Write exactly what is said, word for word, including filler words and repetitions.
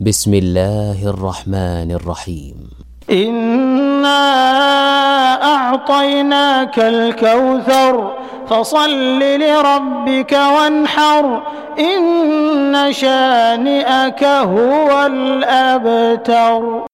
بسم الله الرحمن الرحيم. إنا أعطيناك الكوثر فصل لربك وانحر إن شانئك هو الأبتر.